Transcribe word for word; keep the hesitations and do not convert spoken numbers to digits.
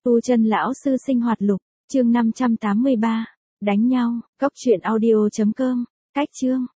Tu chân lão sư sinh hoạt lục, chương năm trăm tám mươi ba, đánh nhau, cốc truyện audio chấm com, cách chương.